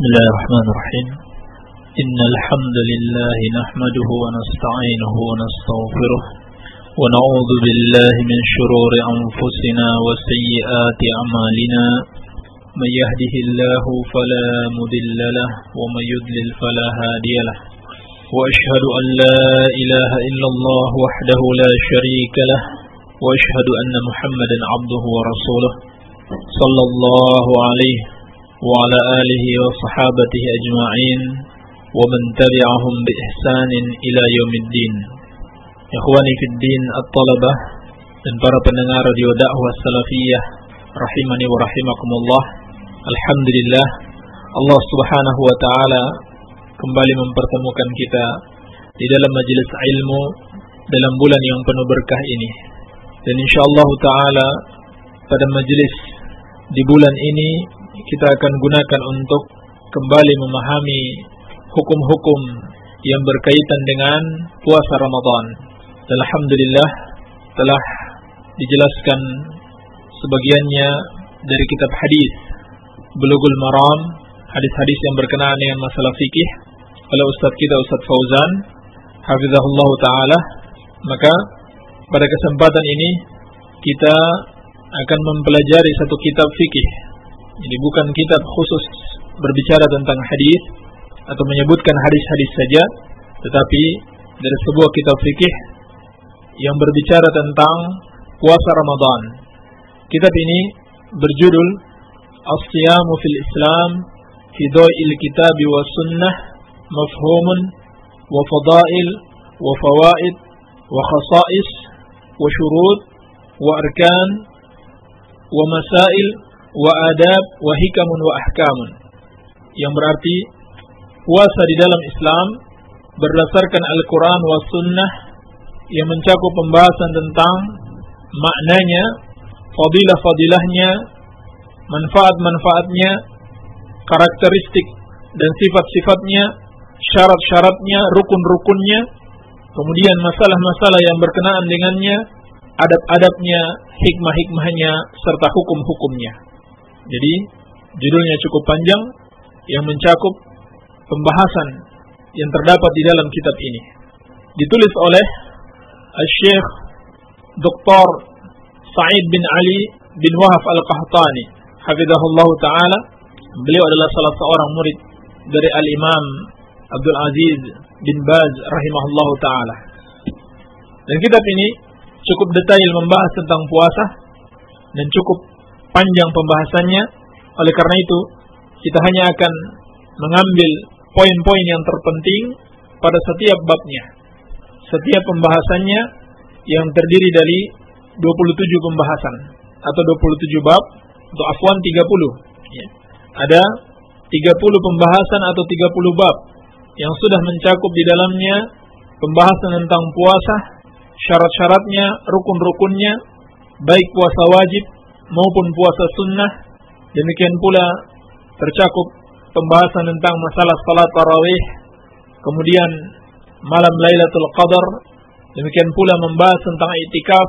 Bismillahirrahmanirrahim. Innal hamdalillah nahmaduhu wa nasta'inuhu wa nastaghfiruh wa na'udzu billahi min shururi anfusina wa sayyiati a'malina. May yahdihillahu fala mudilla lahu wa may yudlil fala hadiya lahu. Wa ashhadu an la ilaha illallah wahdahu la sharika lahu wa ashhadu anna Muhammadan 'abduhu wa rasuluh sallallahu alaihi wa ala alihi wa sahabatihi ajma'in wa man tabi'ahum bi ihsanin ila yaumiddin. Ikhwani fid din at-talabah dan para pendengar radio dakwah salafiyah rahimani wa rahimakumullah. Alhamdulillah, Allah Subhanahu wa taala kembali mempertemukan kita di dalam majelis ilmu dalam bulan yang penuh berkah ini. Dan insyaallah taala pada majelis di bulan ini kita akan gunakan untuk kembali memahami hukum-hukum yang berkaitan dengan puasa Ramadan. Dan alhamdulillah telah dijelaskan sebagiannya dari kitab hadis Bulughul Maram, hadis-hadis yang berkenaan dengan masalah fikih oleh Ustaz kita Ustaz Fauzan hafizahullah taala. Maka pada kesempatan ini kita akan mempelajari satu kitab fikih. Jadi bukan kitab khusus berbicara tentang hadis atau menyebutkan hadis-hadis saja, tetapi dari sebuah kitab fikih yang berbicara tentang puasa Ramadan. Kitab ini berjudul As-Siyamu fil Islam fi Daw'il Kitab wa Sunnah Mafhumun wa Fadail wa Fawaid wa Khasa'is wa Syurut wa Arkan wa Masail wa adab wa hikamun wa ahkamun, yang berarti puasa di dalam Islam berdasarkan Al-Quran wa Sunnah, yang mencakup pembahasan tentang maknanya, fadilah-fadilahnya, manfaat-manfaatnya, karakteristik dan sifat-sifatnya, syarat-syaratnya, rukun-rukunnya, kemudian masalah-masalah yang berkenaan dengannya, adab-adabnya, hikmah-hikmahnya, serta hukum-hukumnya. Jadi judulnya cukup panjang yang mencakup pembahasan yang terdapat di dalam kitab ini. Ditulis oleh Syekh Dr. Sa'id bin Ali bin Wahab Al-Qahtani hafizahullah ta'ala. Beliau adalah salah seorang murid dari Al-Imam Abdul Aziz bin Baz rahimahullah ta'ala. Dan kitab ini cukup detail membahas tentang puasa dan cukup panjang pembahasannya. Oleh karena itu kita hanya akan mengambil poin-poin yang terpenting pada setiap babnya. Setiap pembahasannya yang terdiri dari 27 pembahasan atau 27 bab, atau afwan 30 ya. Ada 30 pembahasan atau 30 bab yang sudah mencakup di dalamnya pembahasan tentang puasa, syarat-syaratnya, rukun-rukunnya, baik puasa wajib maupun puasa sunnah. Demikian pula tercakup pembahasan tentang masalah salat tarawih, kemudian malam Lailatul Qadar. Demikian pula membahas tentang i'tikaf,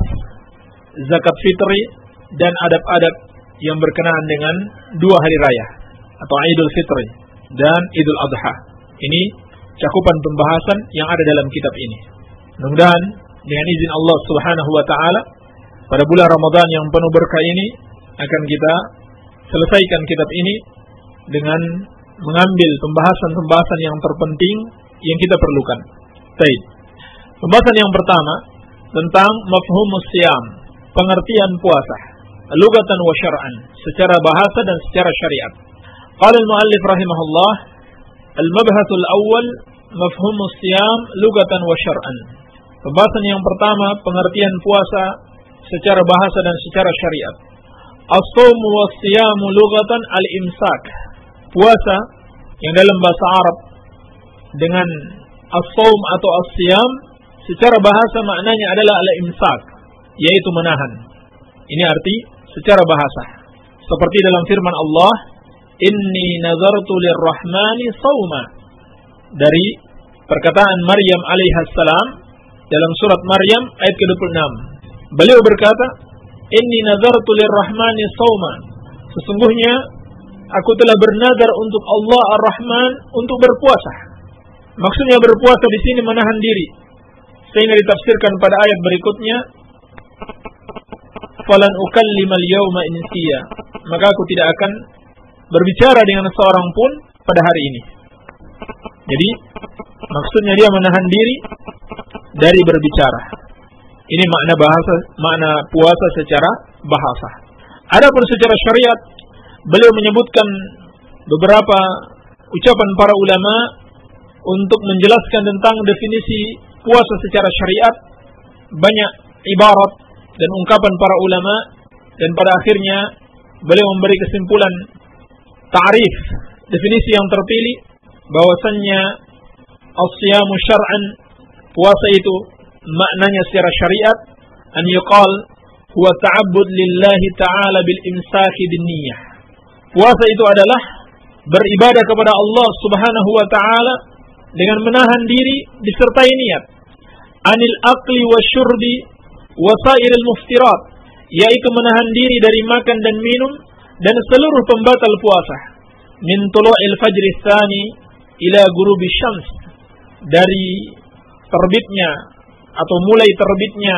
zakat fitri, dan adab-adab yang berkenaan dengan dua hari raya atau Idul Fitri dan Idul Adha. Ini cakupan pembahasan yang ada dalam kitab ini. Mudah-mudahan dengan izin Allah Subhanahu wa taala pada bulan Ramadan yang penuh berkah ini akan kita selesaikan kitab ini dengan mengambil pembahasan-pembahasan yang terpenting yang kita perlukan. Baik. Pembahasan yang pertama tentang mafhumus siyam, pengertian puasa, lugatan wa syar'an, secara bahasa dan secara syariat. Qala al-muallif rahimahullah, al-mabhasul awwal mafhumus siyam lugatan wa syar'an. Pembahasan yang pertama, pengertian puasa secara bahasa dan secara syariat. As-shawmu was-siyamu lughatan al-imsak. Puasa yang dalam bahasa Arab dengan as-shawm atau as-siyam secara bahasa maknanya adalah al-imsak, yaitu menahan. Ini arti secara bahasa. Seperti dalam firman Allah, "Inni nazartu lirrahmani shawma." Dari perkataan Maryam alaihissalam dalam surat Maryam ayat ke-26. Beliau berkata, "Inni nazartu lirrahmani shawma." Sesungguhnya aku telah bernazar untuk Allah Ar-Rahman untuk berpuasa. Maksudnya berpuasa di sini menahan diri. Sehingga ditafsirkan pada ayat berikutnya, falan ukallimal yawma insiya, maka aku tidak akan berbicara dengan seorang pun pada hari ini. Jadi maksudnya dia menahan diri dari berbicara. Ini makna puasa secara bahasa. Adapun secara syariat, beliau menyebutkan beberapa ucapan para ulama untuk menjelaskan tentang definisi puasa secara syariat. Banyak ibarat dan ungkapan para ulama, dan pada akhirnya beliau memberi kesimpulan ta'rif, definisi yang terpilih, bahwasannya as-siyamu syar'an, puasa itu maknanya secara syariat, an yuqal huwa ta'abbud lillahi ta'ala bil imsaki bin niyyah. Puasa itu adalah beribadah kepada Allah Subhanahu wa taala dengan menahan diri disertai niat. Anil aqli wasyurbi wasairil muftirat, yaitu menahan diri dari makan dan minum dan seluruh pembatal puasa. Min tulu'il fajri tsani ila ghurubi syams, dari terbitnya atau mulai terbitnya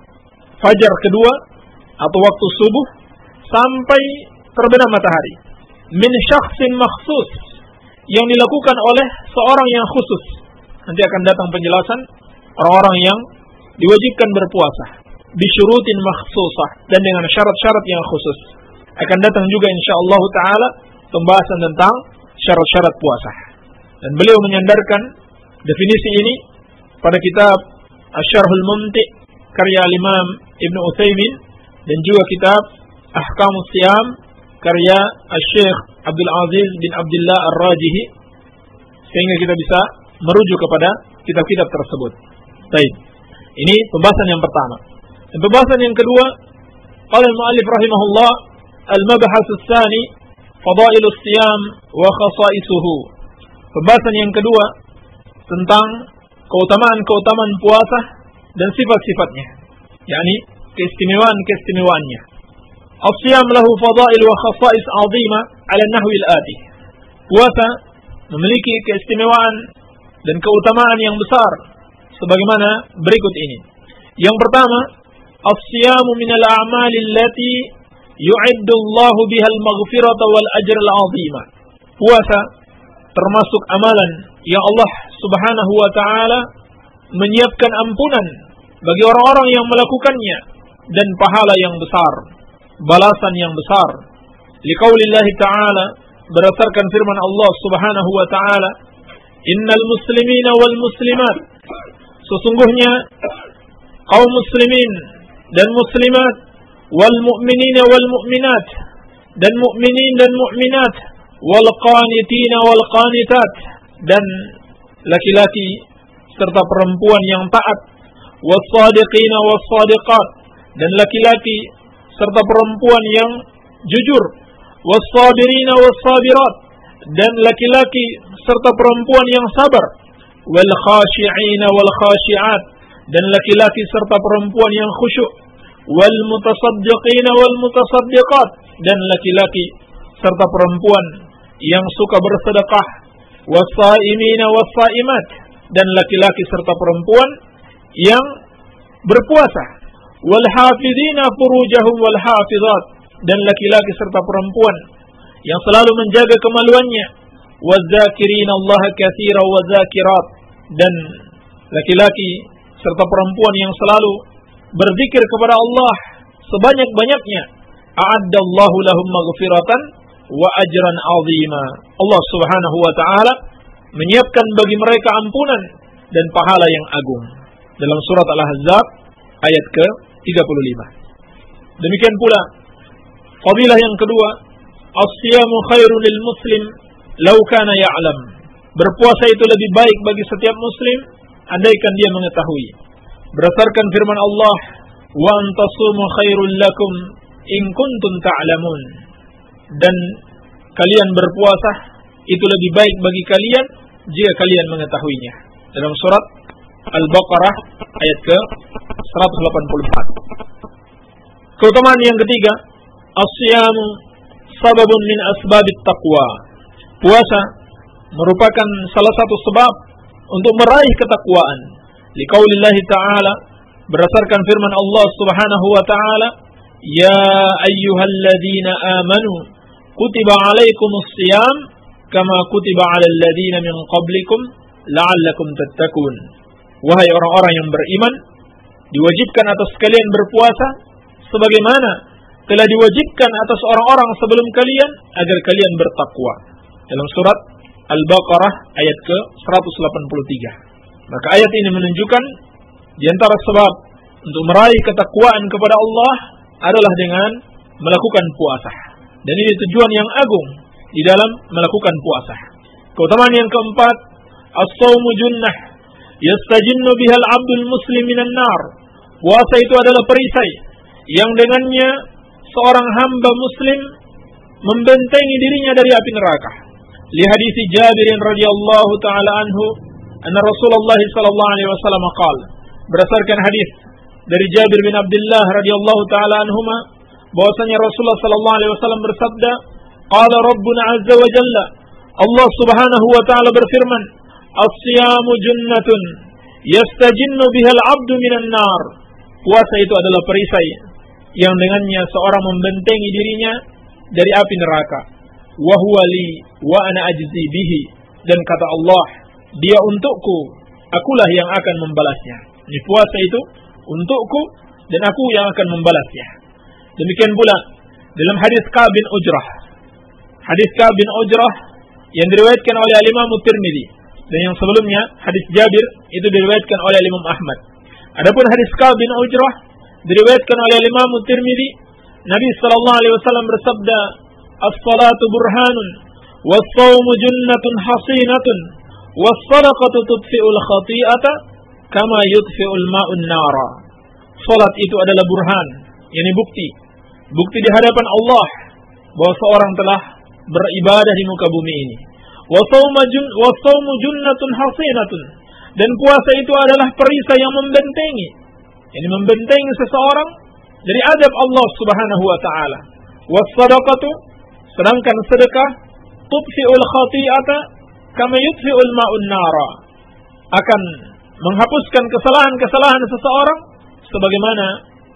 fajar kedua atau waktu subuh sampai terbenam matahari. Min syakhsin makhsus, yang dilakukan oleh seorang yang khusus. Nanti akan datang penjelasan orang-orang yang diwajibkan berpuasa bisyurutin makhsusah, dan dengan syarat-syarat yang khusus. Akan datang juga insyaallah taala pembahasan tentang syarat-syarat puasa. Dan beliau menyandarkan definisi ini pada kitab Asy-Syarhul Mumti' karya Imam Ibnu Utsaimin, dan juga kitab Ahkamus Siyam karya Asy-Syaikh Abdul Aziz bin Abdullah Ar-Rajihi, sehingga kita bisa merujuk kepada kitab-kitab tersebut. Baik. Ini pembahasan yang pertama. Dan pembahasan yang kedua, qala al-mu'allif rahimahullah, al-mabhas ats-tsani fadailus siyam wa khasaisuhu. Pembahasan yang kedua tentang keutamaan-keutamaan puasa dan sifat-sifatnya, yakni keistimewaan-keistimewaannya. As-siyam lahu fadail wa khasais 'azima 'ala an-nahwi al-ati. Puasa memiliki keistimewaan dan keutamaan yang besar sebagaimana berikut ini. Yang pertama, as-siyamu minal a'mali allati yu'iddu Allahu biha al-maghfirata wal ajra al-'azima. Puasa termasuk amalan yang Allah Subhanahu wa taala menyiapkan ampunan bagi orang-orang yang melakukannya dan pahala yang besar, balasan yang besar. Liqaulillahi ta'ala, berdasarkan firman Allah Subhanahu wa taala, innal muslimina wal muslimat, sesungguhnya kaum muslimin dan muslimat, wal mu'minina wal mu'minat, dan mu'minin dan mu'minat, wal qanitina wal qanitat, dan laki-laki serta perempuan yang taat, was sadiqina was sadiqat, dan laki-laki serta perempuan yang jujur, was sabirina was sabirat, dan laki-laki serta perempuan yang sabar, wal khashi'ina wal khashi'at, dan laki-laki serta perempuan yang khusyuk, wal mutasaddiqina wal mutasaddiqat, dan laki-laki serta perempuan yang suka bersedekah, was-saimina was-saimat, dan laki-laki serta perempuan yang berpuasa, wal hafizina furujahum wal hafizat, dan laki-laki serta perempuan yang selalu menjaga kemaluannya, waz-zakirina Allah katsira waz-zakirat, dan laki-laki serta perempuan yang selalu berzikir kepada Allah sebanyak-banyaknya. A'addallahu lahum maghfiratan wa ajran 'azima. Allah Subhanahu wa taala menyiapkan bagi mereka ampunan dan pahala yang agung. Dalam surat Al-Ahzab ayat ke-35. Demikian pula fadilah yang kedua, as-siyamu khairun lil muslim law kana ya'lam. Berpuasa itu lebih baik bagi setiap muslim andaikan dia mengetahui. Berdasarkan firman Allah, wa antasumu khairul lakum in kuntum ta'lamun. Dan kalian berpuasa itu lebih baik bagi kalian jika kalian mengetahuinya. Dalam surat Al-Baqarah ayat ke-184. Keutamaan yang ketiga, as-siyamu sababun min asbabit taqwa. Puasa merupakan salah satu sebab untuk meraih ketakwaan. Liqaulillahi ta'ala, berdasarkan firman Allah Subhanahu wa ta'ala, ya ayyuhalladzina amanu kutiba alaikumus shiyam kama kutiba alal ladzina min qablikum la'allakum tattaqun. Wahai orang-orang yang beriman, diwajibkan atas kalian berpuasa sebagaimana telah diwajibkan atas orang-orang sebelum kalian agar kalian bertakwa. Dalam surat Al-Baqarah ayat ke-183. Maka ayat ini menunjukkan di antara sebab untuk meraih ketakwaan kepada Allah adalah dengan melakukan puasa. Dan ini tujuan yang agung di dalam melakukan puasa. Keutamaan yang keempat, as-shaumu junnah yastajinnu bihal abdul muslim minan nar. Puasa itu adalah perisai yang dengannya seorang hamba muslim membentengi dirinya dari api neraka. Li hadits Jabir radhiyallahu taala anhu, anna Rasulullah sallallahu alaihi wasallam qala, berdasarkan hadis dari Jabir bin Abdullah radhiyallahu taala anhuma, bahwasanya Rasulullah sallallahu alaihi wasallam bersabda, qala Rabbuna azza wa jalla, Allah Subhanahu wa taala berfirman, as-siyamu junnatun yastajinnu bihal abdu minan nar. Puasa itu adalah perisai yang dengannya seorang membentengi dirinya dari api neraka. Wa huwa li wa ana ajzi bihi, dan kata Allah, dia untukku, akulah yang akan membalasnya. Ini puasa itu untukku dan aku yang akan membalasnya. Demikian pula dalam hadis Ka'ab bin Ujrah. Hadis Ka'ab bin Ujrah yang diriwayatkan oleh Imam Tirmidzi, dan yang sebelumnya hadis Jabir itu diriwayatkan oleh Imam Ahmad. Adapun hadis Ka'ab bin Ujrah diriwayatkan oleh Imam Tirmidzi, Nabi sallallahu alaihi wasallam bersabda, as-salatu burhanun was-shaumu junnatun hasinatun was-sadaqatu tudfi'ul khati'ata kama yudfi'ul ma'un nara. Salat itu adalah burhan, yakni bukti di hadapan Allah bahwa seorang telah beribadah di muka bumi ini. Was-shaumu junnatun hasinatun, dan puasa itu adalah perisai yang membentengi, yakni membentengi seseorang dari azab Allah Subhanahu wa taala. Was-sadaqatu, sedangkan sedekah, tudfi'ul khati'ata kama yudfi'ul ma'un nara, akan menghapuskan kesalahan-kesalahan seseorang sebagaimana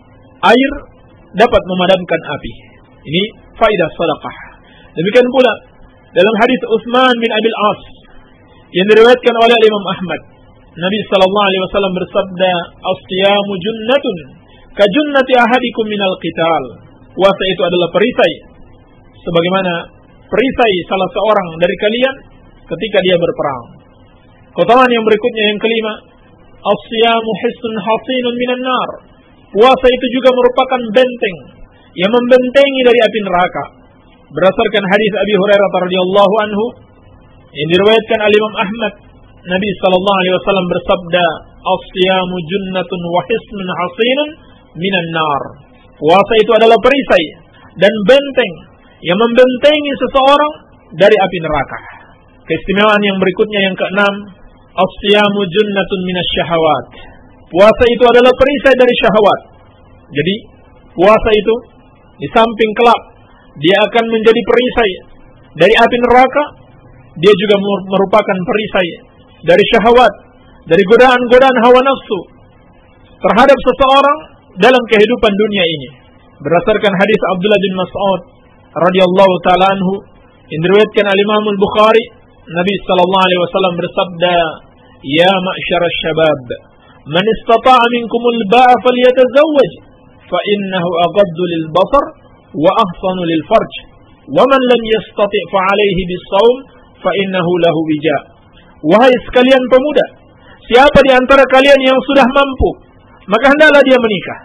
air dapat memadamkan api. Ini faidah sedekah. Demikian pula dalam hadis Utsman bin Abil As yang diriwayatkan oleh Imam Ahmad, Nabi sallallahu alaihi wasallam bersabda, as-siyamu junnatun ka junnati ahadikum minal qital. Puasa itu adalah perisai sebagaimana perisai salah seorang dari kalian ketika dia berperang. Keutamaan yang berikutnya yang kelima, as-siyamu hissun hasinun minan nar. Puasa itu juga merupakan benteng yang membentengi dari api neraka. Berdasarkan hadis Abi Hurairah radhiyallahu anhu yang diriwayatkan oleh Imam Ahmad, Nabi sallallahu alaihi wasallam bersabda, as-siyamu junnatun wa hisnun hasinun minan nar. Puasa itu adalah perisai dan benteng yang membentengi seseorang dari api neraka. Keistimewaan yang berikutnya yang keenam, as-siyamu junnatun minasyahawat. Puasa itu adalah perisai dari syahwat. Jadi, puasa itu di samping kelak dia akan menjadi perisai dari api neraka, dia juga merupakan perisai dari syahwat, dari godaan-godaan hawa nafsu terhadap seseorang dalam kehidupan dunia ini. Berdasarkan hadis Abdullah bin Mas'ud radhiyallahu taala anhu yang diriwayatkan oleh Imam Al-Bukhari, Nabi sallallahu alaihi wasallam bersabda, "Ya ma'syarasy syabab, man istata'a minkumul ba'a falyatazawwaj, fa innahu aghaddu lil basar wa ahsanu lil farj, wa man lam yastati' fa 'alaihi bis-shaum fa innahu lahu wija." Wahai sekalian pemuda, siapa di antara kalian yang sudah mampu, maka hendaklah dia menikah.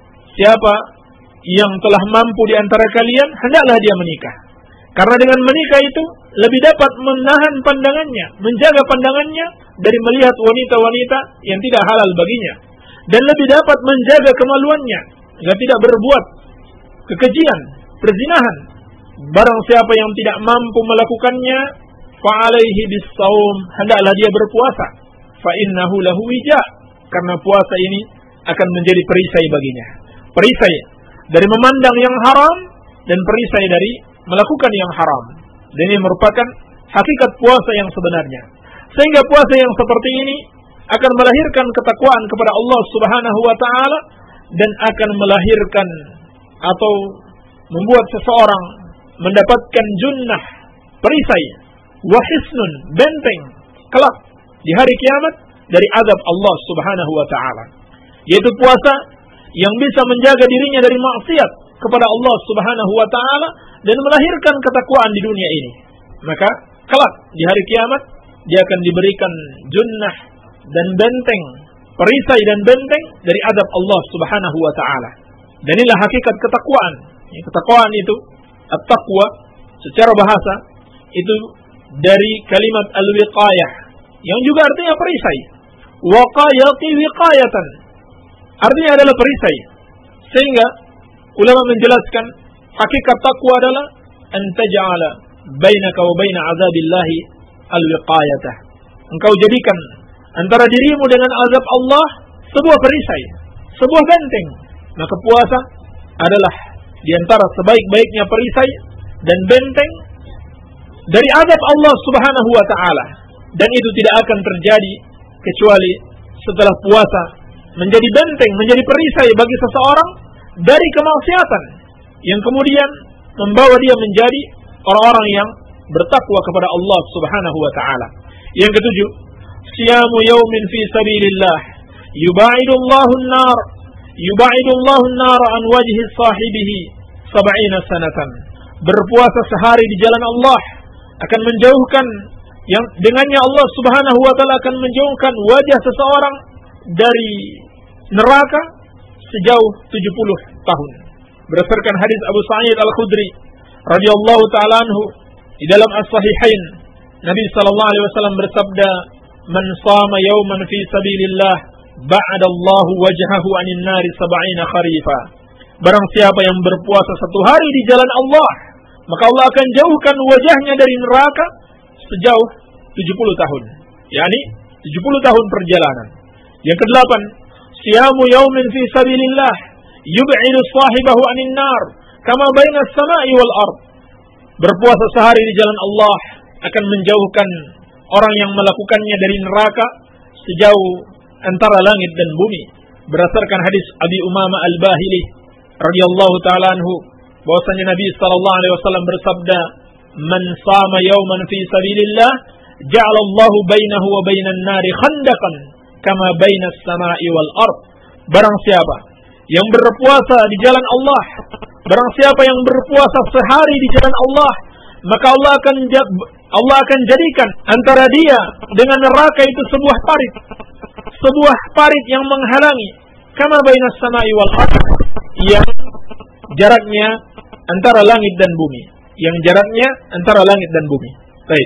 Siapa yang telah mampu di antara kalian, hendaklah dia menikah. Karena dengan menikah itu lebih dapat menahan pandangannya, menjaga pandangannya dari melihat wanita-wanita yang tidak halal baginya, dan lebih dapat menjaga kemaluannya agar tidak berbuat kekejian, perzinahan. Barang siapa yang tidak mampu melakukannya, fa'alaihi bis-shaum, hendaklah dia berpuasa. Fa'innahu lahu wija, karena puasa ini akan menjadi perisai baginya. Perisai dari memandang yang haram dan perisai dari melakukan yang haram. Dan ini merupakan hakikat puasa yang sebenarnya. Sehingga puasa yang seperti ini akan melahirkan ketakwaan kepada Allah Subhanahu wa taala dan akan melahirkan atau membuat seseorang mendapatkan junnah, perisai, wa hisnun, benteng kelak di hari kiamat dari azab Allah Subhanahu wa taala. Yaitu puasa yang bisa menjaga dirinya dari maksiat kepada Allah Subhanahu wa taala dan melahirkan ketakwaan di dunia ini. Maka kelak di hari kiamat dia akan diberikan junnah dan benteng, perisai dan benteng dari azab Allah Subhanahu wa taala. Dan inilah hakikat ketakwaan. Ketakwaan itu, at-taqwa secara bahasa itu dari kalimat al-wiqayah yang juga artinya perisai. Waqayati wiqayatan. Artinya adalah perisai. Sehingga ulama menjelaskan hakikat takwa adalah an taj'ala bainaka wa baina azabillahi al-wiqayatah. Engkau jadikan antara dirimu dengan azab Allah sebuah perisai, sebuah benteng. Maka puasa adalah di antara sebaik-baiknya perisai dan benteng dari azab Allah Subhanahu wa taala. Dan itu tidak akan terjadi kecuali setelah puasa menjadi benteng, menjadi perisai bagi seseorang dari kemaksiatan yang kemudian membawa dia menjadi orang-orang yang bertakwa kepada Allah Subhanahu wa taala. Yang ketujuh, siyamu yaumin fi sabilillah yubaidullahu an-nar an wajhi sahibihi 70 sanatan. Berpuasa sehari di jalan Allah akan menjauhkan yang dengannya Allah Subhanahu wa taala akan menjauhkan wajah seseorang dari neraka sejauh 70 tahun. Berdasarkan hadis Abu Sa'id Al-Khudri radhiyallahu taala anhu di dalam As-Sahihain, Nabi sallallahu alaihi wasallam bersabda, "Man shama yawman fi sabilillah ba'ada Allah wajhahu 'anil nari 70 kharifa." Barang siapa yang berpuasa satu hari di jalan Allah, maka Allah akan jauhkan wajahnya dari neraka sejauh 70 tahun. yakni 70 tahun perjalanan. Yang kedelapan, siyamu yaumin fi sabilillah yub'idu sahibahu 'anil nar kama baina as-sama'i wal ard. Berpuasa sehari di jalan Allah akan menjauhkan orang yang melakukannya dari neraka sejauh antara langit dan bumi. Berdasarkan hadis Abi Umamah Al-Bahili radhiyallahu taala anhu, bahwasanya Nabi sallallahu alaihi wasallam bersabda, "Man shama yawman fi sabilillah, ja'ala Allahu bainahu wa bainan nari khandaqan kama bainas sama'i wal ard." Barang siapa yang berpuasa di jalan Allah, barang siapa yang berpuasa sehari di jalan Allah, maka Allah akan jadikan antara dia dengan neraka itu sebuah parit yang menghalangi, kama bainas sama'i wal ard, yang jaraknya antara langit dan bumi, Baik.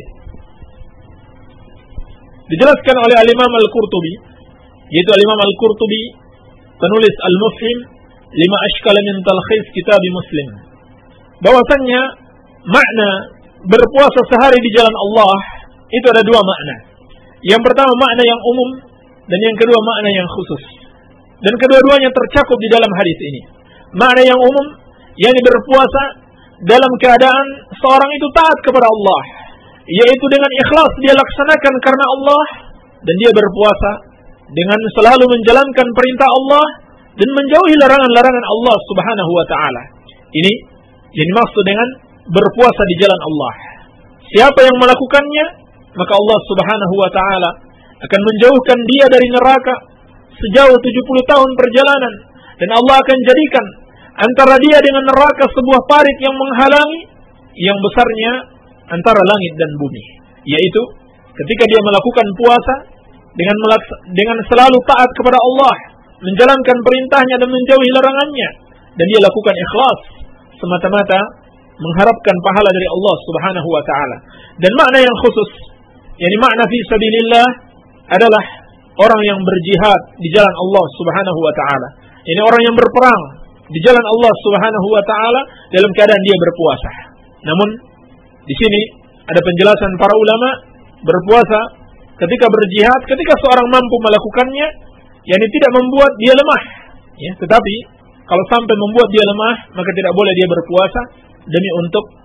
Dijelaskan oleh Al-Imam Al-Qurtubi, yaitu Al-Imam Al-Qurtubi penulis Al-Mufhim lima ashkala min talkhis kitab Muslim, bahwasannya makna berpuasa sehari di jalan Allah itu ada dua makna. Yang pertama makna yang umum, dan yang kedua makna yang khusus. Dan kedua-duanya tercakup di dalam hadis ini. Makna yang umum, yakni berpuasa dalam keadaan seorang itu taat kepada Allah, yaitu dengan ikhlas dia laksanakan karena Allah, dan dia berpuasa dengan selalu menjalankan perintah Allah dan menjauhi larangan-larangan Allah Subhanahu wa taala. Ini yang dimaksud dengan berpuasa di jalan Allah. Siapa yang melakukannya, maka Allah Subhanahu wa taala akan menjauhkan dia dari neraka sejauh 70 tahun perjalanan, dan Allah akan jadikan antara dia dengan neraka sebuah parit yang menghalangi, yang besarnya antara langit dan bumi, yaitu ketika dia melakukan puasa dengan selalu taat kepada Allah, menjalankan perintahnya dan menjauhi larangannya, dan dia lakukan ikhlas semata-mata mengharapkan pahala dari Allah Subhanahu wa taala. Dan makna yang khusus, yakni makna fi sabilillah, adalah orang yang berjihad di jalan Allah Subhanahu wa taala. Ini orang yang berperang di jalan Allah Subhanahu wa taala dalam keadaan dia berpuasa. Namun di sini ada penjelasan para ulama, berpuasa ketika berjihad, ketika seorang mampu melakukannya, yakni tidak membuat dia lemah, ya, tetapi kalau sampai membuat dia lemah, maka tidak boleh dia berpuasa demi untuk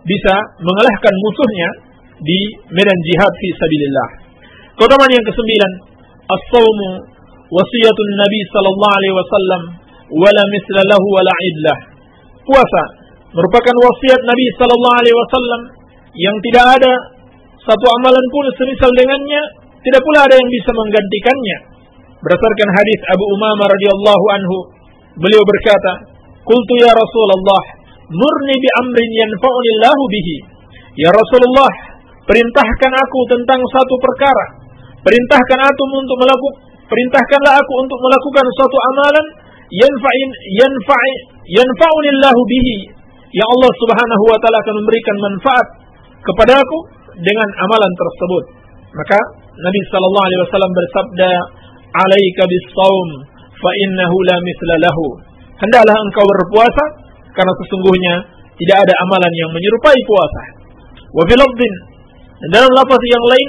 bisa mengalahkan musuhnya di medan jihad fi sabilillah. Keutamaan yang ke-9, as-shaumu wasiyatun Nabi sallallahu alaihi wasallam wala misla lahu wala idlah. Puasa merupakan wasiat Nabi sallallahu alaihi wasallam yang tidak ada satu amalan pun semisal dengannya, tidak pula ada yang bisa menggantikannya. Berdasarkan hadis Abu Umamah radhiyallahu anhu, beliau berkata, "Qultu ya Rasulullah, murni bi amrin yanfa'uni Allahu bihi." Ya Rasulullah, perintahkan aku tentang satu perkara. Perintahkanlah aku untuk melakukan suatu amalan yanfa'uni Allahu bihi. Ya Allah Subhanahu wa taala akan memberikan manfaat kepadaku dengan amalan tersebut. Maka Nabi sallallahu alaihi wasallam bersabda, "Alaika bis-shaum fa innahu la mithla lahu." Hendaklah engkau berpuasa karena sesungguhnya tidak ada amalan yang menyerupai puasa. Wa fil lafdhin, dalam lafaz yang lain,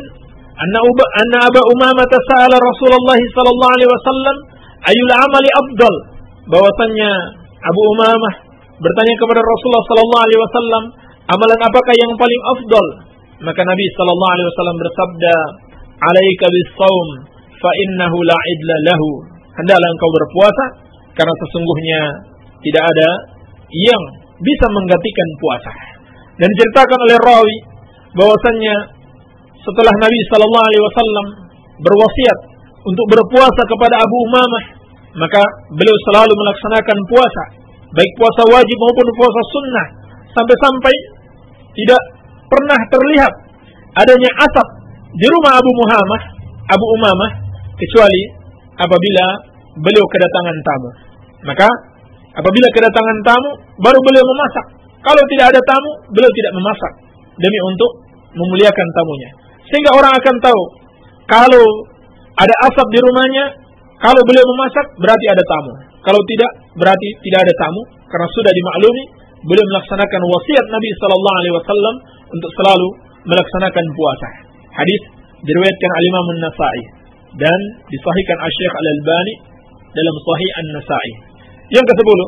anna Aba Umamah sa'ala Rasulullah sallallahu alaihi wasallam ayul amali afdal. Bahwasanya Abu Umamah bertanya kepada Rasulullah sallallahu alaihi wasallam, amalan apakah yang paling afdal? Maka Nabi sallallahu alaihi wasallam bersabda, "Alaika bis-shaum fa innahu la idla lahu." Hendaklah engkau berpuasa karena sesungguhnya tidak ada yang bisa menggantikan puasa. Dan diceritakan oleh rawi bahwasannya setelah Nabi sallallahu alaihi wasallam berwasiat untuk berpuasa kepada Abu Umamah, maka beliau selalu melaksanakan puasa, baik puasa wajib maupun puasa sunnah, sampai-sampai tidak pernah terlihat adanya asap di rumah Abu Umamah kecuali apabila beliau kedatangan tamu. Maka apabila kedatangan tamu baru beliau memasak. Kalau tidak ada tamu, beliau tidak memasak demi untuk memuliakan tamunya. Sehingga orang akan tahu kalau ada asap di rumahnya, kalau beliau memasak berarti ada tamu. Kalau tidak, berarti tidak ada tamu, karena sudah dimaklumi beliau melaksanakan wasiat Nabi sallallahu alaihi wasallam untuk selalu melaksanakan puasa. Hadis diriwayatkan Al-Imam An-Nasa'i dan disahihkan Asy-Syaikh Al-Albani dalam Sahih An-Nasa'i. Yang ke-10,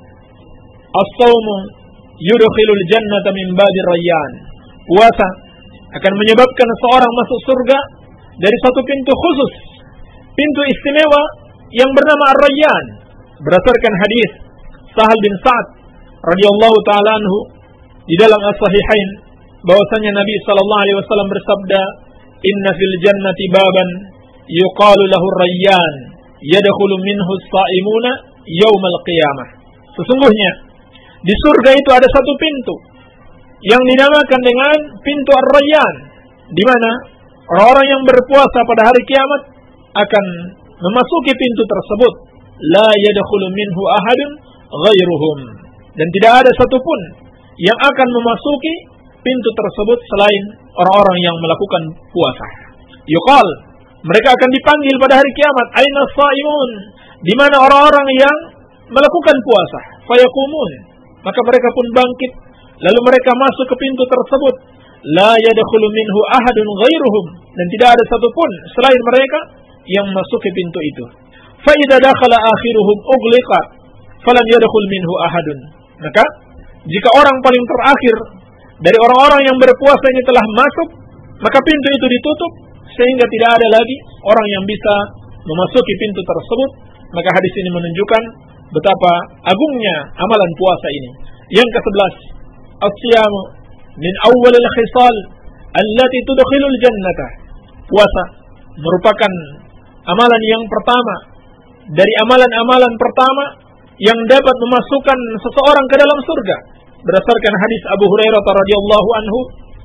as-shaumu yudkhilul jannata min babir rayyan. Puasa akan menyebabkan seorang masuk surga dari satu pintu khusus, pintu istimewa yang bernama Ar-Rayyan. Berdasarkan hadis Sahal bin Sa'ad radhiyallahu taala anhu di dalam As-Sahihain, bahwasanya Nabi sallallahu alaihi wasallam bersabda, "Inna fil jannati baban yuqalu lahu Ar-Rayyan, yadkhulu minhu as-sha'imuna yaumal qiyamah." Sesungguhnya di surga itu ada satu pintu yang dinamakan dengan pintu Ar-Rayyan, di mana orang-orang yang berpuasa pada hari kiamat akan memasuki pintu tersebut. La yadkhulu minhu ahadun ghairuhum. Dan tidak ada satupun yang akan memasuki pintu tersebut selain orang-orang yang melakukan puasa. Yuqal, mereka akan dipanggil pada hari kiamat, aina shaimun, di mana orang-orang yang melakukan puasa. Fayaqumun, maka mereka pun bangkit, lalu mereka masuk ke pintu tersebut. La yadkhulu minhu ahadun ghairuhum, dan tidak ada satupun selain mereka yang masuk ke pintu itu. Fa idza dakhala akhiruhum ughliqa falam yadkhul minhu ahadun. Maka jika orang paling terakhir dari orang-orang yang berpuasa ini telah masuk, maka pintu itu ditutup sehingga tidak ada lagi orang yang bisa memasuki pintu tersebut. Maka hadis ini menunjukkan betapa agungnya amalan puasa ini. Yang ke-11, as-siyamu min awwalil khisal allati tudkhilul jannata. Puasa merupakan amalan yang pertama dari amalan-amalan pertama yang dapat memasukkan seseorang ke dalam surga. Berdasarkan hadis Abu Hurairah radhiyallahu anhu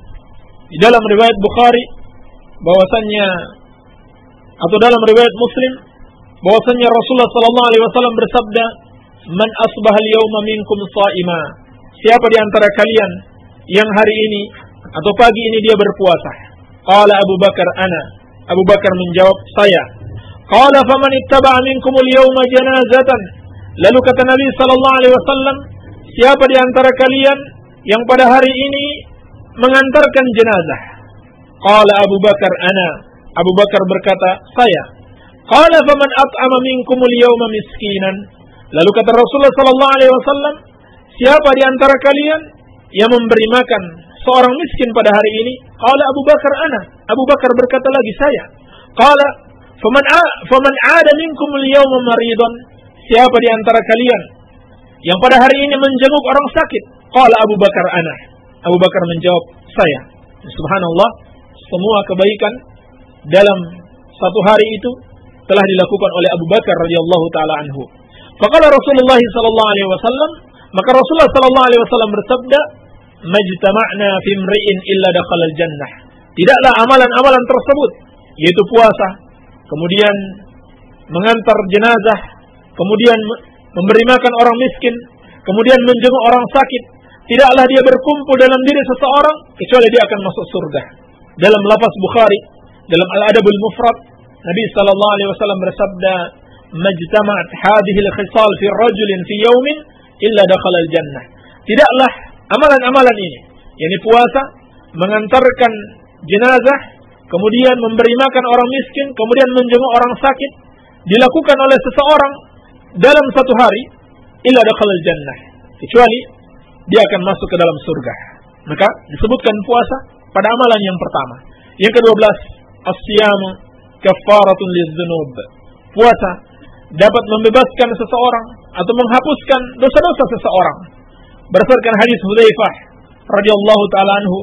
di dalam riwayat Bukhari, bahwasannya atau dalam riwayat Muslim, bahwasannya Rasulullah sallallahu alaihi wasallam bersabda, "Man asbaha al-yawma minkum sha'ima." Siapa di antara kalian yang hari ini atau pagi ini dia berpuasa? Qala Abu Bakar, ana. Abu Bakar menjawab, saya. Qala faman ittaba'a minkum al-yawma janazatan. Lalu kata Nabi sallallahu alaihi wasallam, siapa di antara kalian yang pada hari ini mengantarkan jenazah? Qala Abu Bakar, ana. Abu Bakar berkata, saya. Qala faman at'ama minkum al-yawma miskinan. Lalu kata Rasulullah sallallahu alaihi wasallam, siapa di antara kalian yang memberi makan seorang miskin pada hari ini? Qala Abu Bakar ana. Abu Bakar berkata lagi, saya. Qala faman 'ada minkum al-yawma maridan? Siapa di antara kalian yang pada hari ini menjenguk orang sakit? Qala Abu Bakar ana. Abu Bakar menjawab, saya. Subhanallah, semua kebaikan dalam satu hari itu telah dilakukan oleh Abu Bakar radhiyallahu taala anhu. Faqala Rasulullah sallallahu alaihi wasallam, maka Rasulullah sallallahu alaihi wasallam bersabda, "Majtama'na fi imri'in illa dakhala al-jannah." Tidaklah amalan-amalan tersebut, yaitu puasa, kemudian mengantar jenazah, kemudian memberi makan orang miskin, kemudian menjenguk orang sakit, tidaklah dia berkumpul dalam diri seseorang kecuali dia akan masuk surga. Dalam lafaz Bukhari, dalam Al-Adabul Mufrad, Nabi sallallahu alaihi wasallam bersabda, "Majtama'at hadhihi al-khisal fi rajulin fi yawmin illa dakhala al-jannah." Tidaklah amalan-amalan ini, yakni puasa, mengantarkan jenazah, kemudian memberi makan orang miskin, kemudian menjenguk orang sakit, dilakukan oleh seseorang dalam satu hari, illa dakhala al-jannah, kecuali dia akan masuk ke dalam surga. Maka disebutkan puasa pada amalan yang pertama. Yang ke-12, as-siyamu kaffaratun liz-dzunub. Puasa dapat membebaskan seseorang atau menghapuskan dosa-dosa seseorang. Berdasarkan hadis Hudzaifah radhiyallahu taala anhu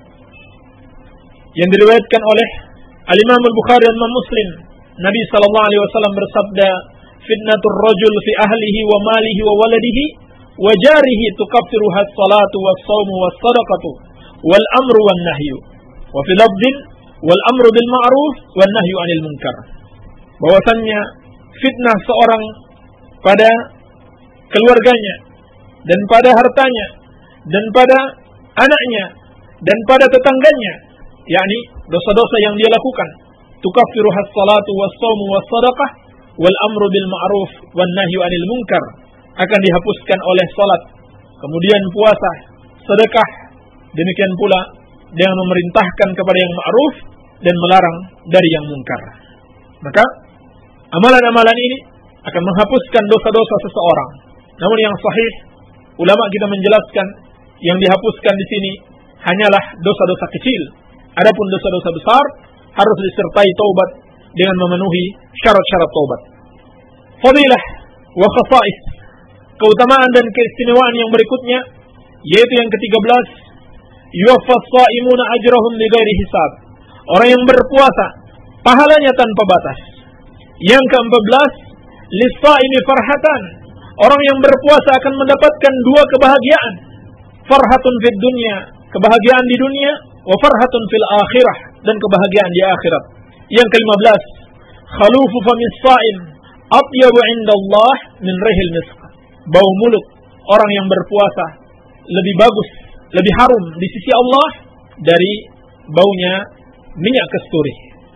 yang diriwayatkan oleh Al-Imam Al-Bukhari dan Imam Muslim, Nabi sallallahu alaihi wasallam bersabda, "Fitnatur rajul fi ahlihi wa malihi wa waladihi wa jarihi tukaffiruha as-salatu was-shaumu was-sadaqatu wal amru wan nahyu." Wa fi lafdhin wal amru bil ma'ruf wan nahyu 'anil munkar. Bahwasannya fitnah seorang pada keluarganya dan pada hartanya dan pada anaknya dan pada tetangganya, yakni dosa-dosa yang dia lakukan, tukaffiruha as-salatu was-shaumu was-sadaqah wal amru bil ma'ruf wan nahyu 'anil munkar, akan dihapuskan oleh salat, kemudian puasa, sedekah, demikian pula dengan memerintahkan kepada yang ma'ruf dan melarang dari yang munkar. Maka amalan-amalan ini akan menghapuskan dosa-dosa seseorang. Namun yang sahih, ulama kita menjelaskan yang dihapuskan di sini hanyalah dosa-dosa kecil. Adapun dosa-dosa besar harus disertai taubat dengan memenuhi syarat-syarat taubat. Fadilah wa khasa'is, keutamaan dan keistimewaan yang berikutnya, yaitu yang ke-13, yuwaffas sha'imuna ajrahum bighairi hisab. Orang yang berpuasa pahalanya tanpa batas. Yang ke-14, lis-sha'imi farhatan. Orang yang berpuasa akan mendapatkan dua kebahagiaan. Farhatun fid dunya, kebahagiaan di dunia, wa farhatun fil akhirah, dan kebahagiaan di akhirat. Yang ke-15, khalufu famis sha'im atyabu 'indallah min rihil misk. Bau mulut orang yang berpuasa lebih bagus, lebih harum di sisi Allah dari baunya minyak kasturi.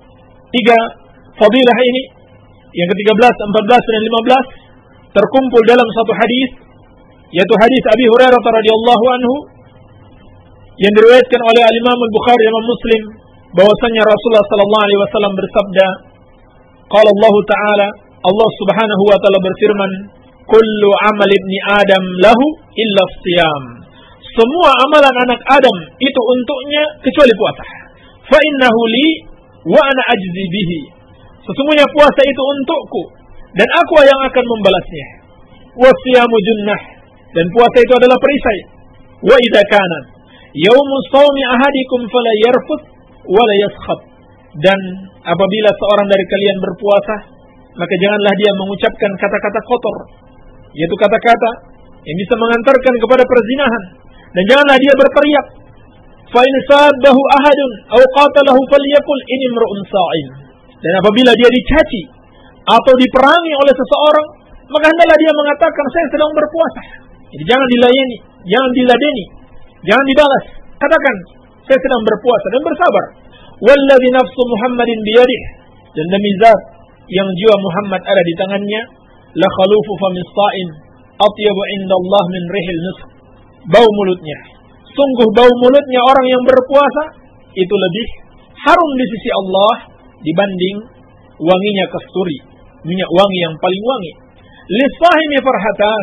3 fadilah ini, yang ke-13, 14 dan 15, terkumpul dalam satu hadis, yaitu hadis Abi Hurairah radhiyallahu anhu yang diriwayatkan oleh Al-Imam Al-Bukhari dan Imam Muslim, bahwasanya Rasulullah sallallahu alaihi wasallam bersabda, qala Allah Ta'ala, Allah Subhanahu wa taala berfirman, kullu amal ibni Adam lahu illa siyam. Semua amalan anak Adam itu untuknya kecuali puasa. Fa innahu li wa ana ajzi bihi. Sesungguhnya puasa itu untukku dan aku yang akan membalasnya. Wa siyamu junnah, dan puasa itu adalah perisai. Wa idza kana yaumu shaumi ahadikum fala yarfuth wa la yaskhab. Dan apabila seorang dari kalian berpuasa, maka janganlah dia mengucapkan kata-kata kotor, yaitu kata-kata yang bisa mengantarkan kepada perzinahan, dan janganlah dia berteriak. Fa in sabahu ahadun aw qatalahu falyaqul inni imru'un sha'im. Dan apabila dia dicaci atau diperangi oleh seseorang, maka hendaklah dia mengatakan, saya sedang berpuasa. Jadi jangan dilayani, jangan diladeni, jangan dibalas. Katakan, saya sedang berpuasa dan bersabar. Walladzi nafsu Muhammadin biyadihi, dan demi zat yang jiwa Muhammad ada di tangannya, la khalufu famis sha'im atyabu 'indallah min rihil misk. Bau mulutnya, sungguh bau mulutnya orang yang berpuasa itu lebih harum di sisi Allah dibanding wanginya kasturi, minyak wangi yang paling wangi. Lis-sha'imi farhatan,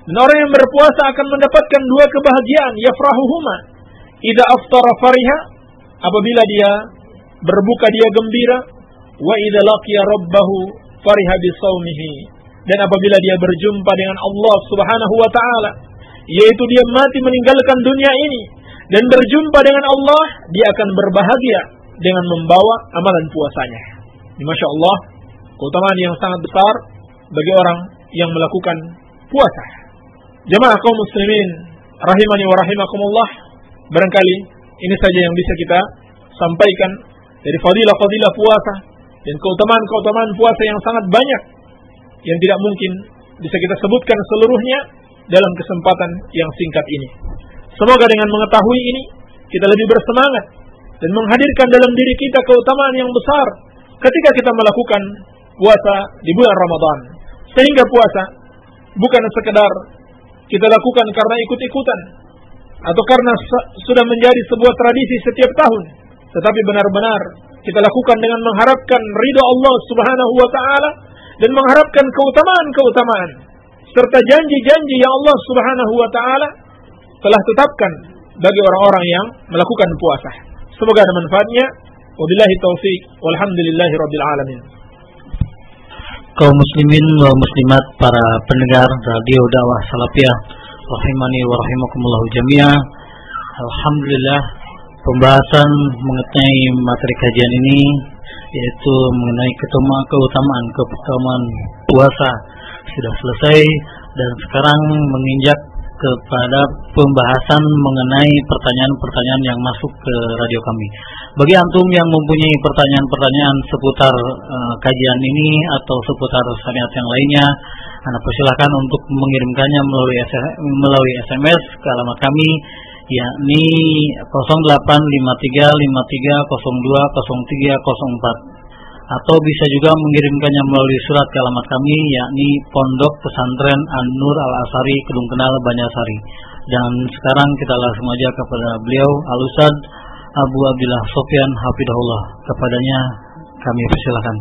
Dan orang yang berpuasa akan mendapatkan dua kebahagiaan, yafrahuhuma. Idza aftara fariha, apabila dia berbuka dia gembira, wa idza laqiya rabbahu fariha bisaumihi. Dan apabila dia berjumpa dengan Allah Subhanahu wa taala, yaitu dia mati meninggalkan dunia ini dan berjumpa dengan Allah, dia akan berbahagia dengan membawa amalan puasanya. Masya Allah, keutamaan yang sangat besar bagi orang yang melakukan puasa. Jemaah kaum muslimin rahimani wa rahimakumullah, barangkali ini saja yang bisa kita sampaikan dari fadilah-fadilah puasa dan keutamaan-keutamaan puasa yang sangat banyak yang tidak mungkin bisa kita sebutkan seluruhnya dalam kesempatan yang singkat ini. Semoga dengan mengetahui ini kita lebih bersemangat dan menghadirkan dalam diri kita keutamaan yang besar ketika kita melakukan puasa di bulan Ramadan. Sehingga puasa bukan sekedar kita lakukan karena ikut-ikutan atau karena sudah menjadi sebuah tradisi setiap tahun, tetapi benar-benar kita lakukan dengan mengharapkan ridha Allah Subhanahu wa taala dan mengharapkan keutamaan-keutamaan serta janji-janji yang Allah Subhanahu wa taala telah tetapkan bagi orang-orang yang melakukan puasa. Semoga ada manfaatnya. Wabillahi taufik walhamdulillahi rabbil alamin. Kaum muslimin wa muslimat, para pendengar radio dakwah Salafiyah rahimani wa rahimakumullah jami'ah. Alhamdulillah, pembahasan mengenai materi kajian ini yaitu mengenai keutamaan puasa sudah selesai, dan sekarang menginjak kepada pembahasan mengenai pertanyaan-pertanyaan yang masuk ke radio kami. Bagi antum yang mempunyai pertanyaan-pertanyaan seputar kajian ini atau seputar syariat yang lainnya, Anda persilakan untuk mengirimkannya melalui SMS ke alamat kami, yakni 085353020304, atau bisa juga mengirimkannya melalui surat ke alamat kami, yakni Pondok Pesantren An-Nur Al-Asari, Kedung Kenal, Banjarsari. Dan sekarang kita langsung aja kepada beliau, Al-Ustaz Abu Abdillah Sofyan Hafidahullah. Kepadanya kami persilakan.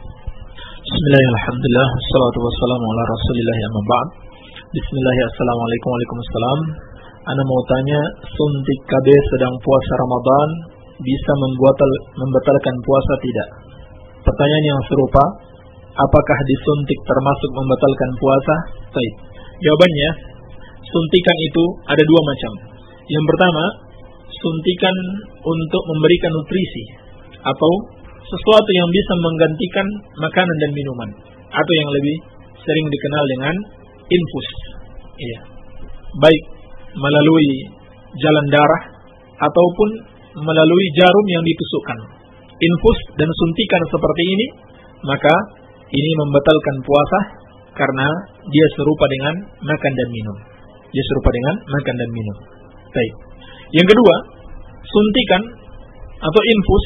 Bismillahirrahmanirrahim. Wassalatu wassalamu ala rasulillah amma ba'd. Bismillahirrahmanirrahim. Assalamualaikum waalaikumsalam. Ana mau tanya, suntik KB sedang puasa Ramadan bisa membatalkan puasa tidak? Pertanyaan yang serupa, apakah disuntik termasuk membatalkan puasa? Baik. Jawabannya, suntikan itu ada dua macam. Yang pertama, suntikan untuk memberikan nutrisi atau sesuatu yang bisa menggantikan makanan dan minuman, atau yang lebih sering dikenal dengan infus. Iya. Baik melalui jalan darah ataupun melalui jarum yang ditusukkan. Infus dan suntikan seperti ini, maka ini membatalkan puasa karena dia serupa dengan makan dan minum. Dia serupa dengan makan dan minum. Baik. Yang kedua, suntikan atau infus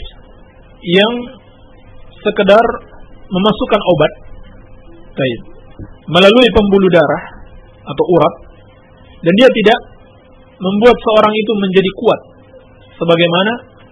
yang sekedar memasukkan obat, baik, melalui pembuluh darah atau urat, dan dia tidak membuat seorang itu menjadi kuat sebagaimana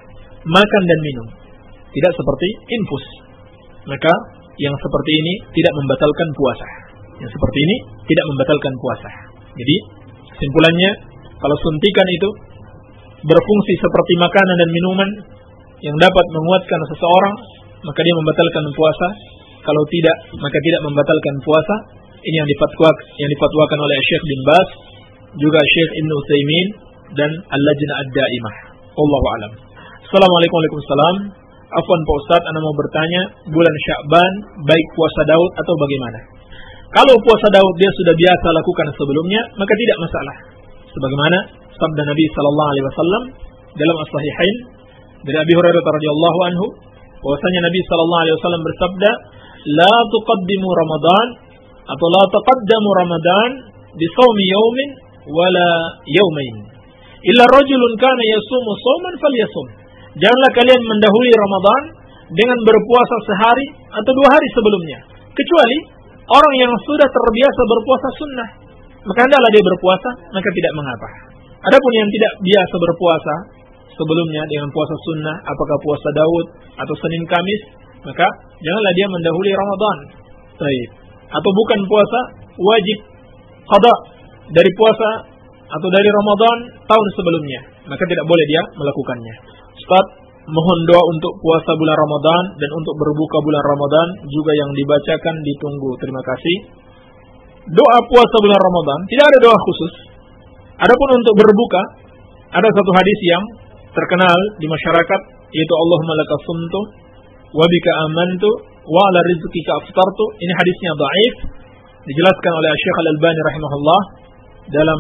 makan dan minum. Tidak seperti infus. Maka yang seperti ini tidak membatalkan puasa. Yang seperti ini tidak membatalkan puasa. Jadi kesimpulannya, kalau suntikan itu berfungsi seperti makanan dan minuman yang dapat menguatkan seseorang, maka dia membatalkan puasa. Kalau tidak, maka tidak membatalkan puasa. Ini yang difatwakan oleh Syekh bin Baz, juga Syekh Ibn Utsaimin dan Al-Lajnah Ad-Daimah. Wallahu a'lam. Assalamualaikum warahmatullahi wabarakatuh. Afwan Pak Ustaz, Anda mau bertanya, bulan Sya'ban baik puasa Daud atau bagaimana? Kalau puasa Daud dia sudah biasa lakukan sebelumnya, maka tidak masalah. Sebagaimana sabda Nabi sallallahu alaihi wasallam dalam As-Sahihain dari Abi Hurairah radhiyallahu anhu, bahwasanya Nabi sallallahu alaihi wasallam bersabda, "La tuqaddimu Ramadan atau la taqaddamu Ramadan bi shaumi yaumin wala yaumain. Illa rajulun kana yasumu shauman falyasum." Janganlah kalian mendahului Ramadan dengan berpuasa sehari atau 2 hari sebelumnya, kecuali orang yang sudah terbiasa berpuasa sunnah, maka hendaklah dia berpuasa, maka tidak mengapa. Adapun yang tidak biasa berpuasa sebelumnya dengan puasa sunnah, apakah puasa Daud atau Senin Kamis, maka janganlah dia mendahului Ramadan. Baik. Atau bukan puasa wajib qada, dari puasa atau dari Ramadan tahun sebelumnya, maka tidak boleh dia melakukannya. Ustaz, mohon doa untuk puasa bulan Ramadan dan untuk berbuka bulan Ramadan juga yang dibacakan ditunggu. Terima kasih. Doa puasa bulan Ramadan tidak ada doa khusus. Adapun untuk berbuka, ada satu hadis yang terkenal di masyarakat, yaitu Allahumma laka sumtu wa bika amantu wa ala rizqika aftartu. Ini hadisnya dhaif, dijelaskan oleh Syekh Al-Albani rahimahullah dalam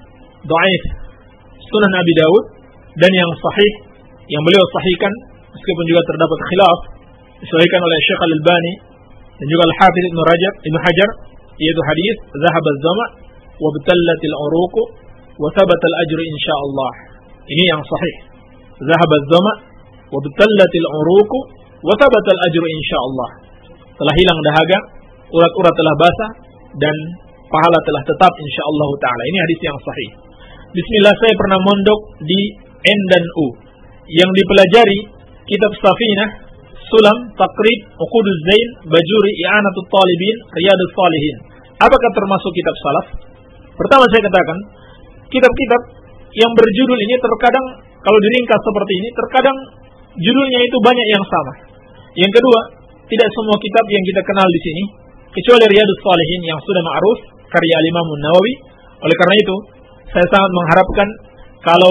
dhaif Sunan Abi Dawud, dan yang sahih yang beliau sahihkan meskipun juga terdapat khilaf, disahihkan oleh Syekh Al-Albani dan juga Al-Hafidz Ibnu Hajar, yaitu hadis zahaba az-zama wa batallatil uruq wa thabata al-ajru insyaallah. Ini yang sahih. Zahaba az-zama wa batallatil uruq wa thabata al-ajru insyaallah. Telah hilang dahaga, urat-urat telah basah, dan pahala telah tetap insyaallah taala. Ini hadis yang sahih. Bismillah, saya pernah mondok di N dan U yang dipelajari kitab Safinah, Sulam, Taqrib, Uquduz Zain, Bajuri, I'anatul Talibin, Riyadus Salihin. Apakah termasuk kitab salaf? Pertama saya katakan, kitab-kitab yang berjudul ini terkadang kalau diringkas seperti ini, terkadang judulnya itu banyak yang sama. Yang kedua, tidak semua kitab yang kita kenal di sini, kecuali Riyadus Salihin yang sudah ma'ruf karya Imam Nawawi. Oleh karena itu, saya sangat mengharapkan kalau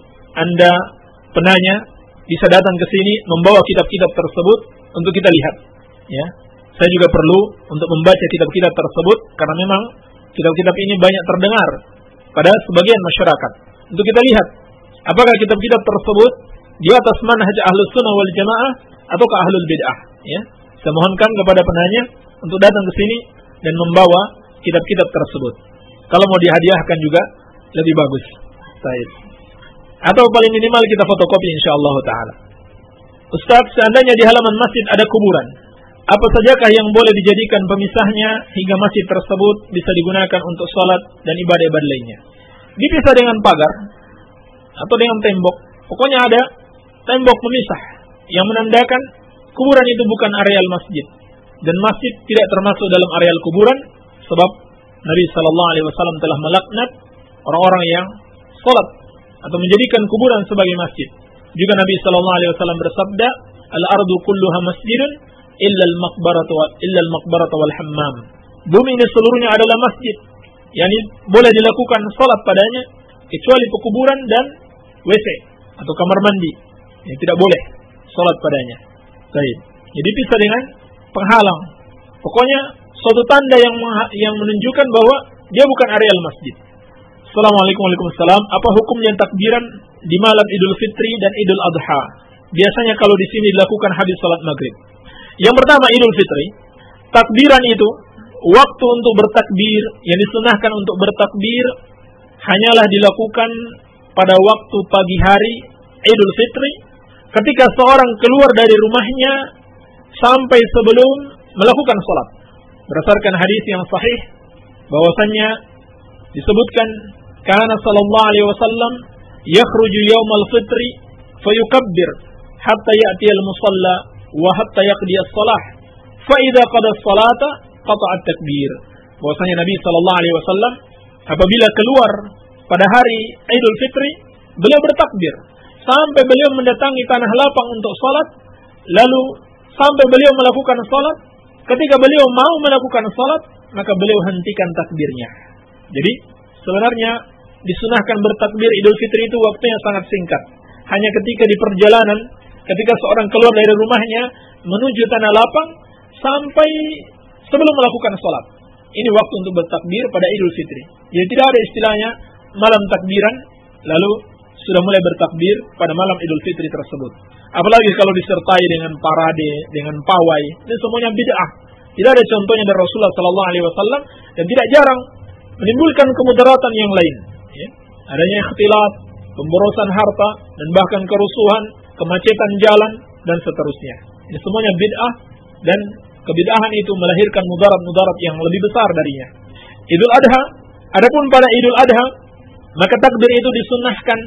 Anda penanya bisa datang ke sini membawa kitab-kitab tersebut untuk kita lihat. Ya, saya juga perlu untuk membaca kitab-kitab tersebut karena memang kitab-kitab ini banyak terdengar pada sebagian masyarakat. Untuk kita lihat apakah kitab-kitab tersebut di atas manhaj Ahlus Sunnah wal Jamaah ataukah Ahlul Bid'ah. Ya, saya mohonkan kepada penanya untuk datang ke sini dan membawa kitab-kitab tersebut. Kalau mau dihadiahkan juga lebih bagus. Baik. Atau paling minimal kita fotokopi insyaallah taala. Ustaz, seandainya di halaman masjid ada kuburan, apa sajakah yang boleh dijadikan pemisahnya hingga masjid tersebut bisa digunakan untuk sholat dan ibadah-ibadah lainnya? Dipisah dengan pagar atau dengan tembok. Pokoknya ada tembok pemisah yang menandakan kuburan itu bukan areal masjid, dan masjid tidak termasuk dalam areal kuburan, sebab Nabi SAW telah melaknat orang-orang yang sholat atau menjadikan kuburan sebagai masjid. Juga Nabi SAW bersabda, "Al-ardu kulluha masjidun illa al-maqbaratu wal hammam." Bumi ini seluruhnya adalah masjid, yakni boleh dilakukan salat padanya kecuali pekuburan dan WC atau kamar mandi yang tidak boleh salat padanya. Baik. Jadi pisah dengan penghalang. Pokoknya suatu tanda yang menunjukkan bahwa dia bukan areal masjid. Assalamualaikum warahmatullahi wabarakatuh. Apa hukumnya takbiran di malam Idul Fitri dan Idul Adha? Biasanya kalau di sini dilakukan habis salat maghrib. Yang pertama, Idul Fitri, takbiran itu waktu untuk bertakbir yang disunahkan untuk bertakbir hanyalah dilakukan pada waktu pagi hari Idul Fitri ketika seorang keluar dari rumahnya sampai sebelum melakukan salat. Berdasarkan hadis yang sahih bahwasannya disebutkan kana sallallahu alaihi wasallam yakhruju yaumal fitri fayukabbir hatta ya'ti al-musalla wa hatta yaqdi as-salah fa idza qada as-salata qata'a at-takbir. Bahwasanya Nabi sallallahu alaihi wasallam apabila keluar pada hari Idul Fitri beliau bertakbir sampai beliau mendatangi tanah lapang untuk salat, lalu sampai beliau melakukan salat. Ketika beliau mau melakukan salat, maka beliau hentikan takbirnya. Jadi sebenarnya disunahkan bertakbir Idul Fitri itu waktunya sangat singkat. Hanya ketika di perjalanan, ketika seorang keluar dari rumahnya menuju tanah lapang sampai sebelum melakukan salat. Ini waktu untuk bertakbir pada Idul Fitri. Jadi tidak ada istilahnya malam takbiran lalu sudah mulai bertakbir pada malam Idul Fitri tersebut. Apalagi kalau disertai dengan parade, dengan pawai, ini semuanya bid'ah. Tidak ada contohnya dari Rasulullah SAW dan tidak jarang menimbulkan kemudaratan yang lain. Ya. Adanya ikhtilat, pemborosan harta, dan bahkan kerusuhan, kemacetan jalan, dan seterusnya. Ini semuanya bid'ah, dan kebid'ahan itu melahirkan mudarat-mudarat yang lebih besar darinya. Idul Adha, adapun pada Idul Adha, maka takbir itu disunnahkan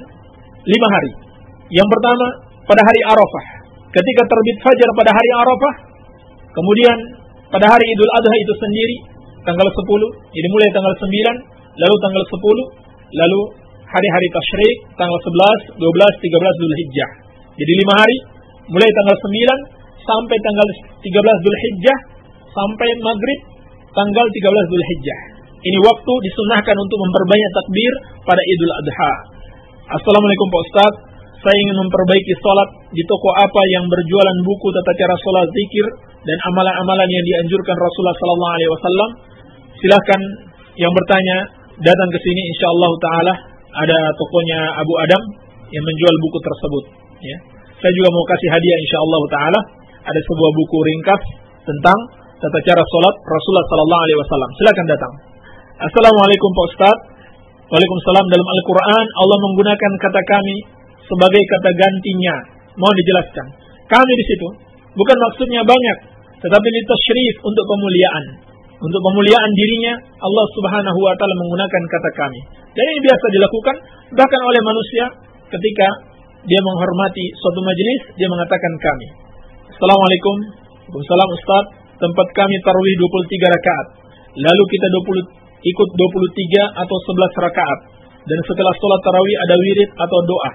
5 hari. Yang pertama, pada hari Arafah. Ketika terbit fajar pada hari Arafah, kemudian pada hari Idul Adha itu sendiri, tanggal 10, jadi mulai tanggal 9 lalu tanggal 10, lalu hari-hari tasyrik, tanggal 11, 12, 13 Dzulhijjah. Jadi 5 hari, mulai tanggal 9 sampai tanggal 13 Dzulhijjah, sampai maghrib tanggal 13 Dzulhijjah. Ini waktu disunnahkan untuk memperbanyak takbir pada Idul Adha. Assalamualaikum Pak Ustaz, saya ingin memperbaiki sholat di toko apa yang berjualan buku tata cara sholat, zikir, dan amalan-amalan yang dianjurkan Rasulullah SAW. Silakan yang bertanya datang ke sini, insyaallah taala ada tokonya Abu Adam yang menjual buku tersebut. Ya. Saya juga mau kasih hadiah insyaallah taala. Ada sebuah buku ringkas tentang tata cara sholat Rasulullah SAW. Silakan datang. Assalamualaikum Pak Ustaz. Waalaikumsalam. Dalam Al-Quran Allah menggunakan kata kami sebagai kata gantinya. Mohon dijelaskan. Kami di situ bukan maksudnya banyak, tetapi ini tasyrif untuk pemuliaan. Untuk pemuliaan dirinya Allah Subhanahu wa taala menggunakan kata kami. Dan ini biasa dilakukan bahkan oleh manusia ketika dia menghormati suatu majelis, dia mengatakan kami. Assalamualaikum. Waalaikumsalam Ustaz. Tempat kami tarawih 23 rakaat. Lalu kita ikut 23 atau 11 rakaat. Dan setelah sholat tarawih ada wirid atau doa.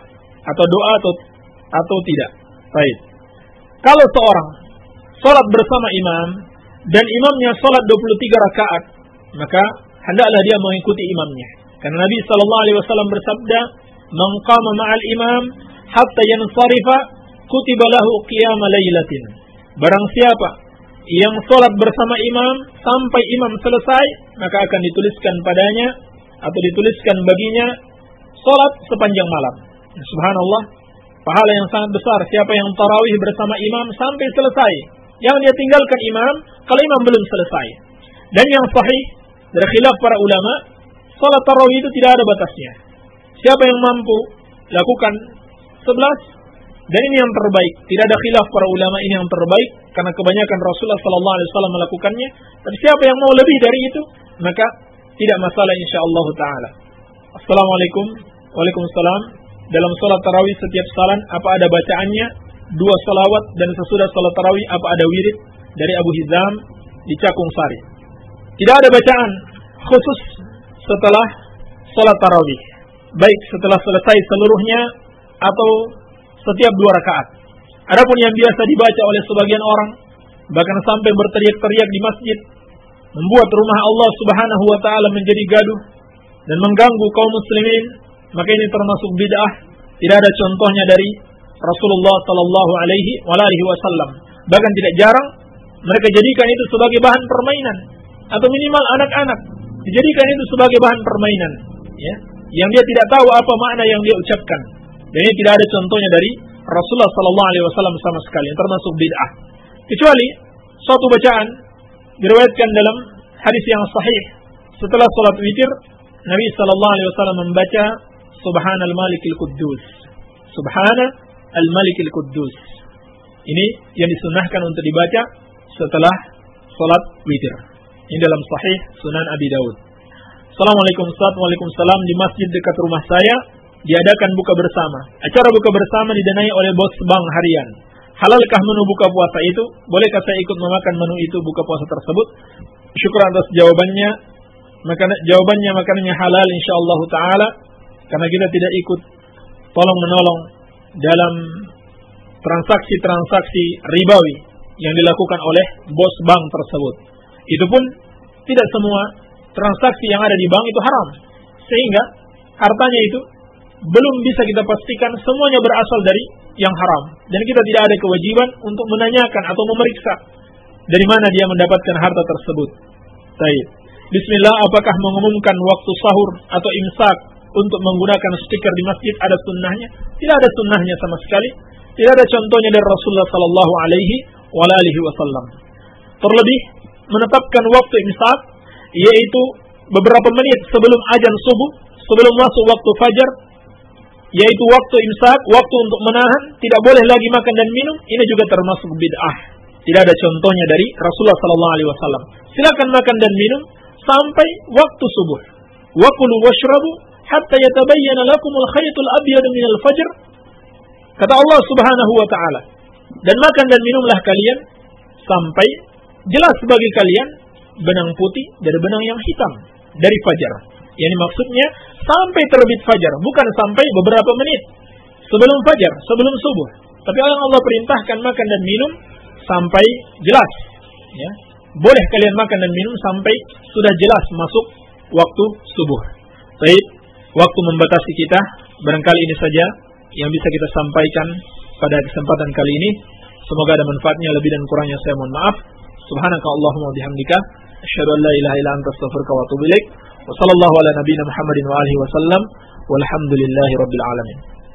Atau tidak. Baik. Kalau seorang sholat bersama imam dan imamnya sholat 23 rakaat, maka hendaklah dia mengikuti imamnya. Karena Nabi SAW bersabda, "Man qama ma'al imam hatta yansarifa kutiba lahu qiyam lailatin." Barang siapa yang sholat bersama imam sampai imam selesai, maka akan dituliskan padanya atau dituliskan baginya sholat sepanjang malam. Subhanallah, pahala yang sangat besar siapa yang tarawih bersama imam sampai selesai. Yang dia tinggalkan imam kalau imam belum selesai. Dan yang sahih dari khilaf para ulama, salat tarawih itu tidak ada batasnya. Siapa yang mampu lakukan 11, dan ini yang terbaik. Tidak ada khilaf para ulama, ini yang terbaik karena kebanyakan Rasulullah SAW melakukannya. Tapi siapa yang mau lebih dari itu, maka tidak masalah insyaallah taala. Assalamualaikum. Waalaikumsalam. Dalam salat tarawih setiap salat apa ada bacaannya? 2 salawat, dan sesudah salat tarawih apa ada wirid? Dari Abu Hizam di Cakung Sari. Tidak ada bacaan khusus setelah salat tarawih, baik setelah selesai seluruhnya atau setiap 2 rakaat. Adapun yang biasa dibaca oleh sebagian orang, bahkan sampai berteriak-teriak di masjid, membuat rumah Allah Subhanahu wa taala menjadi gaduh dan mengganggu kaum muslimin, maka ini termasuk bid'ah. Tidak ada contohnya dari Rasulullah sallallahu alaihi wasallam. Bahkan tidak jarang mereka jadikan itu sebagai bahan permainan, atau minimal anak-anak dijadikan itu sebagai bahan permainan, ya, yang dia tidak tahu apa makna yang dia ucapkan. Dan ini tidak ada contohnya dari Rasulullah sallallahu alaihi wasallam sama sekali, yang termasuk bid'ah. Kecuali suatu bacaan diriwayatkan dalam hadis yang sahih, setelah salat witir Nabi sallallahu alaihi wasallam membaca Subhanal Malikil Quddus. Subhanal Malikil Quddus. Ini yang disunnahkan untuk dibaca setelah salat witir. Ini dalam sahih Sunan Abi Daud. Assalamualaikum Ustaz. Waalaikumsalam. Di masjid dekat rumah saya diadakan buka bersama. Acara buka bersama didanai oleh bos bank harian. Halalkah menu buka puasa itu? Bolehkah saya ikut memakan menu itu buka puasa tersebut? Syukur atas jawabannya. Makanannya halal insyaallah taala, karena kita tidak ikut tolong menolong dalam transaksi-transaksi ribawi yang dilakukan oleh bos bank tersebut. Itu pun tidak semua transaksi yang ada di bank itu haram, sehingga hartanya itu belum bisa kita pastikan semuanya berasal dari yang haram, dan kita tidak ada kewajiban untuk menanyakan atau memeriksa dari mana dia mendapatkan harta tersebut. Baik. Bismillah, apakah mengumumkan waktu sahur atau imsak untuk menggunakan stiker di masjid ada sunnahnya? Tidak ada sunnahnya sama sekali. Tidak ada contohnya dari Rasulullah sallallahu alaihi wasallam. Terlebih menetapkan waktu imsak, yaitu beberapa menit sebelum azan subuh, sebelum masuk waktu fajar, yaitu waktu imsak, waktu untuk menahan, tidak boleh lagi makan dan minum. Ini juga termasuk bid'ah. Tidak ada contohnya dari Rasulullah sallallahu alaihi wasallam. Silakan makan dan minum sampai waktu subuh. Wa kulu washrabu hatta yatabayyana lakumul khaytul abyad minal fajr. Kata Allah Subhanahu wa taala. Dan makan dan minumlah kalian sampai jelas bagi kalian benang putih dari benang yang hitam dari fajar. Yani maksudnya sampai terbit fajar, bukan sampai beberapa menit sebelum fajar, sebelum subuh. Tapi Allah perintahkan makan dan minum sampai jelas. Ya. Boleh kalian makan dan minum sampai sudah jelas masuk waktu subuh. Baik, waktu membatasi kita. Barangkali ini saja yang bisa kita sampaikan pada kesempatan kali ini. Semoga ada manfaatnya. Lebih dan kurangnya saya mohon maaf. Subhanaka Allahumma bihamdika asyhadu an la ilaha illa anta astaghfiruka wa atubu ilaik. Wa sallallahu ala nabiyyina Muhammadin wa alihi wasallam. Walhamdulillahi rabbil alamin.